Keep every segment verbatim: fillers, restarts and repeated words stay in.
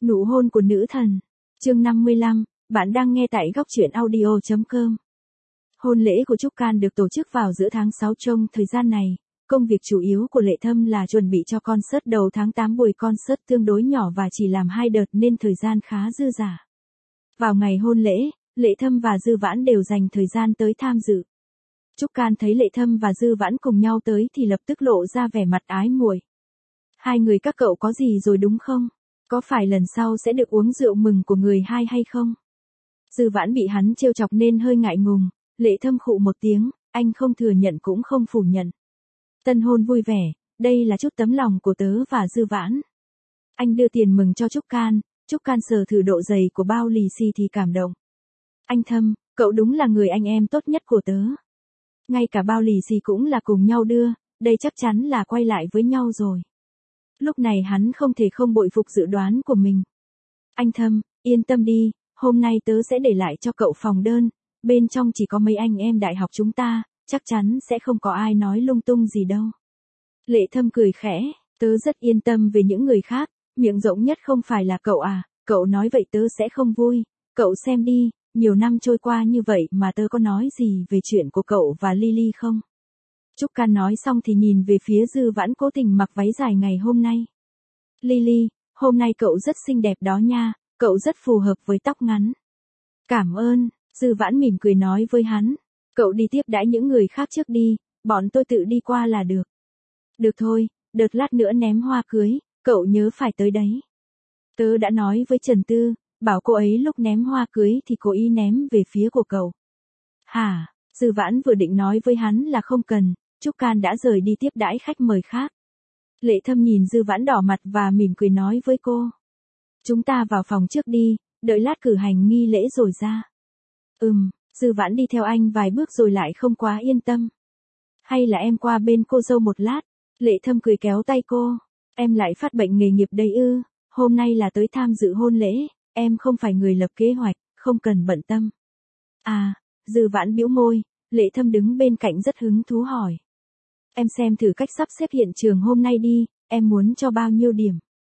Nụ hôn của nữ thần. Chương năm mươi lăm, bạn đang nghe tại góc truyện audio chấm com. Hôn lễ của Trúc Can được tổ chức vào giữa tháng sáu. Trong thời gian này, công việc chủ yếu của Lệ Thâm là chuẩn bị cho concert đầu tháng tám. Buổi concert tương đối nhỏ và chỉ làm hai đợt nên thời gian khá dư dả. Vào ngày hôn lễ, Lệ Thâm và Dư Vãn đều dành thời gian tới tham dự. Trúc Can thấy Lệ Thâm và Dư Vãn cùng nhau tới thì lập tức lộ ra vẻ mặt ái muội. Hai người các cậu có gì rồi đúng không? Có phải lần sau sẽ được uống rượu mừng của người hai hay không? Dư Vãn bị hắn trêu chọc nên hơi ngại ngùng. Lệ Thâm khụ một tiếng, anh không thừa nhận cũng không phủ nhận. Tân hôn vui vẻ, đây là chút tấm lòng của tớ và Dư Vãn. Anh đưa tiền mừng cho Trúc Can, Trúc Can sờ thử độ dày của bao lì xì thì cảm động. Anh Thâm, cậu đúng là người anh em tốt nhất của tớ. Ngay cả bao lì xì cũng là cùng nhau đưa, đây chắc chắn là quay lại với nhau rồi. Lúc này hắn không thể không bội phục dự đoán của mình. Anh Thâm, yên tâm đi, hôm nay tớ sẽ để lại cho cậu phòng đơn, bên trong chỉ có mấy anh em đại học chúng ta, chắc chắn sẽ không có ai nói lung tung gì đâu. Lệ Thâm cười khẽ, tớ rất yên tâm về những người khác, miệng rộng nhất không phải là cậu à, cậu nói vậy tớ sẽ không vui, cậu xem đi, nhiều năm trôi qua như vậy mà tớ có nói gì về chuyện của cậu và Lily không? Trúc Can nói xong thì nhìn về phía Dư Vãn cố tình mặc váy dài ngày hôm nay. Lily, hôm nay cậu rất xinh đẹp đó nha, cậu rất phù hợp với tóc ngắn. Cảm ơn, Dư Vãn mỉm cười nói với hắn. Cậu đi tiếp đãi những người khác trước đi, bọn tôi tự đi qua là được. Được thôi, đợt lát nữa ném hoa cưới, cậu nhớ phải tới đấy. Tớ đã nói với Trần Tư, bảo cô ấy lúc ném hoa cưới thì cố ý ném về phía của cậu. Hả, Dư Vãn vừa định nói với hắn là không cần, Trúc Can đã rời đi tiếp đãi khách mời khác. Lệ Thâm nhìn Dư Vãn đỏ mặt và mỉm cười nói với cô. Chúng ta vào phòng trước đi, đợi lát cử hành nghi lễ rồi ra. Ừm, Dư Vãn đi theo anh vài bước rồi lại không quá yên tâm. Hay là em qua bên cô dâu một lát? Lệ Thâm cười kéo tay cô. Em lại phát bệnh nghề nghiệp đây ư, hôm nay là tới tham dự hôn lễ, em không phải người lập kế hoạch, không cần bận tâm. À, Dư Vãn bĩu môi, Lệ Thâm đứng bên cạnh rất hứng thú hỏi. Em xem thử cách sắp xếp hiện trường hôm nay đi, em muốn cho bao nhiêu điểm?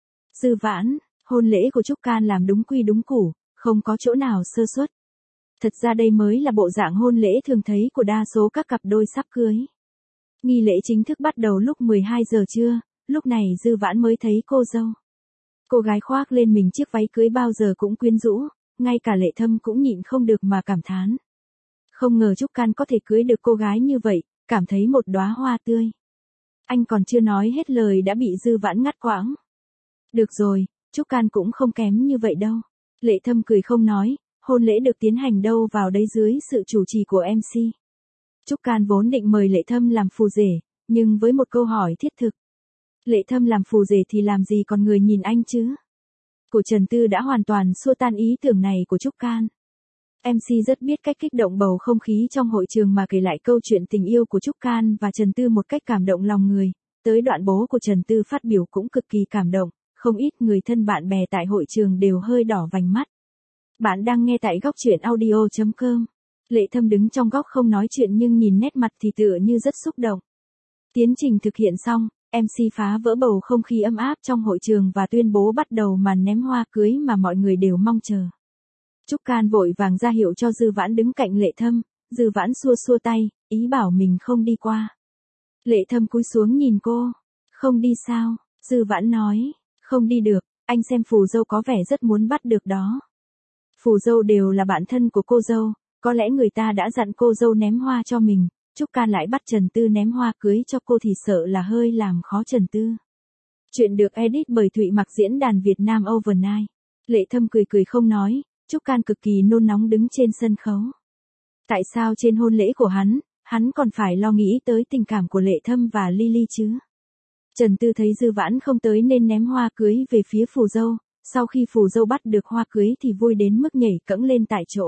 Dư Vãn, hôn lễ của Trúc Can làm đúng quy đúng củ, không có chỗ nào sơ suất. Thật ra đây mới là bộ dạng hôn lễ thường thấy của đa số các cặp đôi sắp cưới. Nghi lễ chính thức bắt đầu lúc mười hai giờ trưa, lúc này Dư Vãn mới thấy cô dâu. Cô gái khoác lên mình chiếc váy cưới bao giờ cũng quyến rũ, ngay cả Lệ Thâm cũng nhịn không được mà cảm thán. Không ngờ Trúc Can có thể cưới được cô gái như vậy, cảm thấy một đóa hoa tươi. Anh còn chưa nói hết lời đã bị Dư Vãn ngắt quãng. Được rồi, Trúc Can cũng không kém như vậy đâu. Lệ Thâm cười không nói, hôn lễ được tiến hành đâu vào đấy dưới sự chủ trì của em xê. Trúc Can vốn định mời Lệ Thâm làm phù rể, nhưng với một câu hỏi thiết thực. Lệ Thâm làm phù rể thì làm gì còn người nhìn anh chứ? Của Trần Tư đã hoàn toàn xua tan ý tưởng này của Trúc Can. em xê rất biết cách kích động bầu không khí trong hội trường mà kể lại câu chuyện tình yêu của Trúc Can và Trần Tư một cách cảm động lòng người. Tới đoạn bố của Trần Tư phát biểu cũng cực kỳ cảm động, không ít người thân bạn bè tại hội trường đều hơi đỏ vành mắt. Bạn đang nghe tại góc truyện audio chấm com. Lệ Thâm đứng trong góc không nói chuyện nhưng nhìn nét mặt thì tựa như rất xúc động. Tiến trình thực hiện xong, em xê phá vỡ bầu không khí ấm áp trong hội trường và tuyên bố bắt đầu màn ném hoa cưới mà mọi người đều mong chờ. Trúc Can vội vàng ra hiệu cho Dư Vãn đứng cạnh Lệ Thâm, Dư Vãn xua xua tay, ý bảo mình không đi qua. Lệ Thâm cúi xuống nhìn cô, không đi sao? Dư Vãn nói, không đi được, anh xem phù dâu có vẻ rất muốn bắt được đó. Phù dâu đều là bạn thân của cô dâu, có lẽ người ta đã dặn cô dâu ném hoa cho mình, Trúc Can lại bắt Trần Tư ném hoa cưới cho cô thì sợ là hơi làm khó Trần Tư. Chuyện được edit bởi Thụy Mặc diễn đàn Việt Nam Overnight. Lệ Thâm cười cười không nói, Trúc Can cực kỳ nôn nóng đứng trên sân khấu. Tại sao trên hôn lễ của hắn, hắn còn phải lo nghĩ tới tình cảm của Lệ Thâm và Lily chứ? Trần Tư thấy Dư Vãn không tới nên ném hoa cưới về phía phù dâu, sau khi phù dâu bắt được hoa cưới thì vui đến mức nhảy cẫng lên tại chỗ.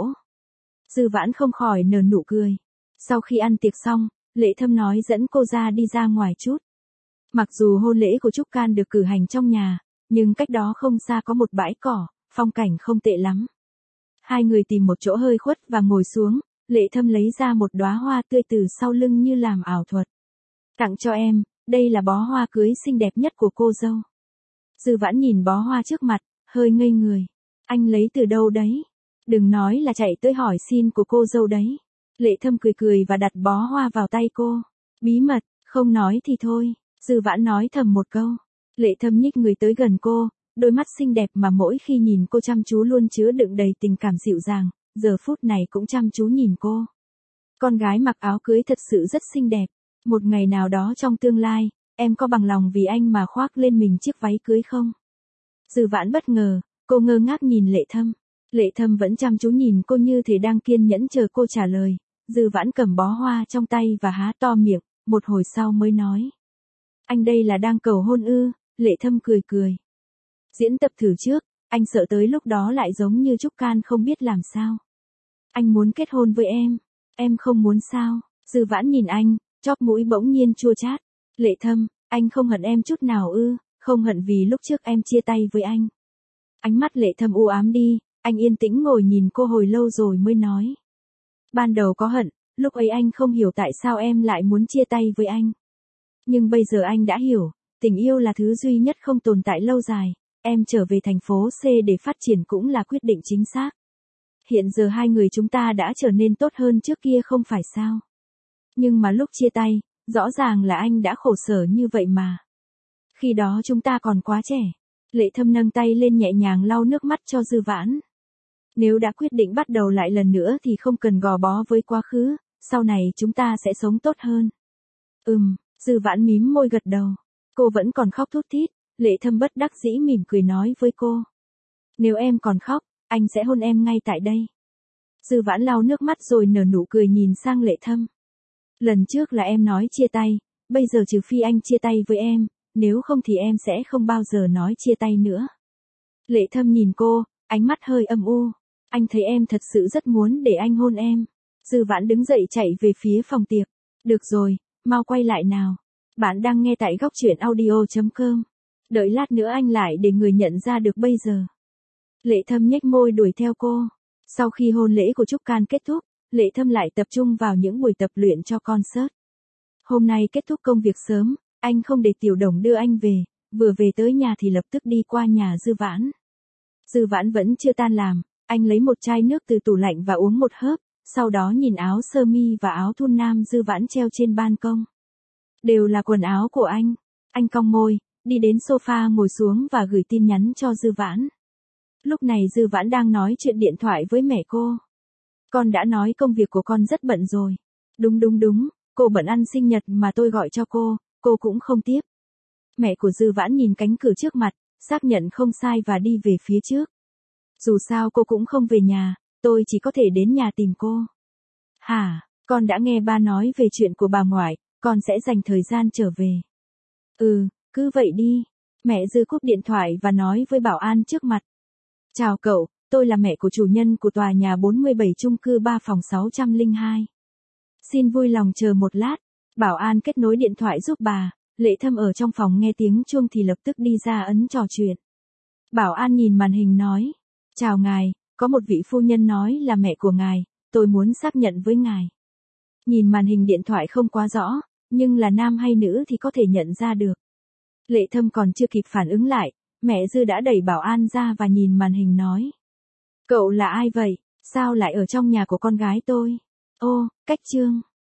Dư Vãn không khỏi nở nụ cười. Sau khi ăn tiệc xong, Lệ Thâm nói dẫn cô ra đi ra ngoài chút. Mặc dù hôn lễ của Trúc Can được cử hành trong nhà, nhưng cách đó không xa có một bãi cỏ, phong cảnh không tệ lắm. Hai người tìm một chỗ hơi khuất và ngồi xuống, Lệ Thâm lấy ra một đóa hoa tươi từ sau lưng như làm ảo thuật. Tặng cho em, đây là bó hoa cưới xinh đẹp nhất của cô dâu. Dư Vãn nhìn bó hoa trước mặt, hơi ngây người. Anh lấy từ đâu đấy? Đừng nói là chạy tới hỏi xin của cô dâu đấy. Lệ Thâm cười cười và đặt bó hoa vào tay cô. Bí mật, không nói thì thôi. Dư Vãn nói thầm một câu. Lệ Thâm nhích người tới gần cô, đôi mắt xinh đẹp mà mỗi khi nhìn cô chăm chú luôn chứa đựng đầy tình cảm dịu dàng, giờ phút này cũng chăm chú nhìn cô. Con gái mặc áo cưới thật sự rất xinh đẹp. Một ngày nào đó trong tương lai, em có bằng lòng vì anh mà khoác lên mình chiếc váy cưới không? Dư Vãn bất ngờ, cô ngơ ngác nhìn Lệ Thâm. Lệ Thâm vẫn chăm chú nhìn cô như thể đang kiên nhẫn chờ cô trả lời. Dư Vãn cầm bó hoa trong tay và há to miệng, một hồi sau mới nói. Anh đây là đang cầu hôn ư? Lệ Thâm cười cười. Diễn tập thử trước, anh sợ tới lúc đó lại giống như Trúc Can không biết làm sao. Anh muốn kết hôn với em, em không muốn sao? Dư Vãn nhìn anh, chóp mũi bỗng nhiên chua chát. Lệ Thâm, anh không hận em chút nào ư? Không hận vì lúc trước em chia tay với anh. Ánh mắt Lệ Thâm u ám đi, anh yên tĩnh ngồi nhìn cô hồi lâu rồi mới nói. Ban đầu có hận, lúc ấy anh không hiểu tại sao em lại muốn chia tay với anh. Nhưng bây giờ anh đã hiểu, tình yêu là thứ duy nhất không tồn tại lâu dài, em trở về thành phố C để phát triển cũng là quyết định chính xác. Hiện giờ hai người chúng ta đã trở nên tốt hơn trước kia không phải sao? Nhưng mà lúc chia tay, rõ ràng là anh đã khổ sở như vậy mà. Khi đó chúng ta còn quá trẻ. Lệ Thâm nâng tay lên nhẹ nhàng lau nước mắt cho Dư Vãn. Nếu đã quyết định bắt đầu lại lần nữa thì không cần gò bó với quá khứ, sau này chúng ta sẽ sống tốt hơn. Ừm, Dư Vãn mím môi gật đầu. Cô vẫn còn khóc thút thít, Lệ Thâm bất đắc dĩ mỉm cười nói với cô. Nếu em còn khóc, anh sẽ hôn em ngay tại đây. Dư Vãn lau nước mắt rồi nở nụ cười nhìn sang Lệ Thâm. Lần trước là em nói chia tay, bây giờ trừ phi anh chia tay với em, nếu không thì em sẽ không bao giờ nói chia tay nữa. Lệ Thâm nhìn cô, ánh mắt hơi âm u. Anh thấy em thật sự rất muốn để anh hôn em. Dư Vãn đứng dậy chạy về phía phòng tiệc. Được rồi, mau quay lại nào. Bạn đang nghe tại góc truyện audio chấm com. Đợi lát nữa anh lại để người nhận ra được bây giờ. Lệ Thâm nhếch môi đuổi theo cô. Sau khi hôn lễ của Trúc Can kết thúc, Lệ Thâm lại tập trung vào những buổi tập luyện cho concert. Hôm nay kết thúc công việc sớm, anh không để Tiểu Đồng đưa anh về, vừa về tới nhà thì lập tức đi qua nhà Dư Vãn. Dư Vãn vẫn chưa tan làm, anh lấy một chai nước từ tủ lạnh và uống một hớp, sau đó nhìn áo sơ mi và áo thun nam Dư Vãn treo trên ban công. Đều là quần áo của anh. Anh cong môi, đi đến sofa ngồi xuống và gửi tin nhắn cho Dư Vãn. Lúc này Dư Vãn đang nói chuyện điện thoại với mẹ cô. Con đã nói công việc của con rất bận rồi. Đúng đúng đúng, cô bận ăn sinh nhật mà tôi gọi cho cô, cô cũng không tiếp. Mẹ của Dư Vãn nhìn cánh cửa trước mặt, xác nhận không sai và đi về phía trước. Dù sao cô cũng không về nhà, tôi chỉ có thể đến nhà tìm cô. Hả, con đã nghe ba nói về chuyện của bà ngoại, con sẽ dành thời gian trở về. Ừ, cứ vậy đi. Mẹ Dư cúp điện thoại và nói với bảo an trước mặt. Chào cậu, tôi là mẹ của chủ nhân của tòa nhà bốn mươi bảy chung cư ba phòng sáu không hai. Xin vui lòng chờ một lát. Bảo an kết nối điện thoại giúp bà. Lệ Thâm ở trong phòng nghe tiếng chuông thì lập tức đi ra ấn trò chuyện. Bảo an nhìn màn hình nói. Chào ngài, có một vị phu nhân nói là mẹ của ngài, tôi muốn xác nhận với ngài. Nhìn màn hình điện thoại không quá rõ, nhưng là nam hay nữ thì có thể nhận ra được. Lệ Thâm còn chưa kịp phản ứng lại, mẹ Dư đã đẩy bảo an ra và nhìn màn hình nói. Cậu là ai vậy, sao lại ở trong nhà của con gái tôi? Ô, Cách Trương.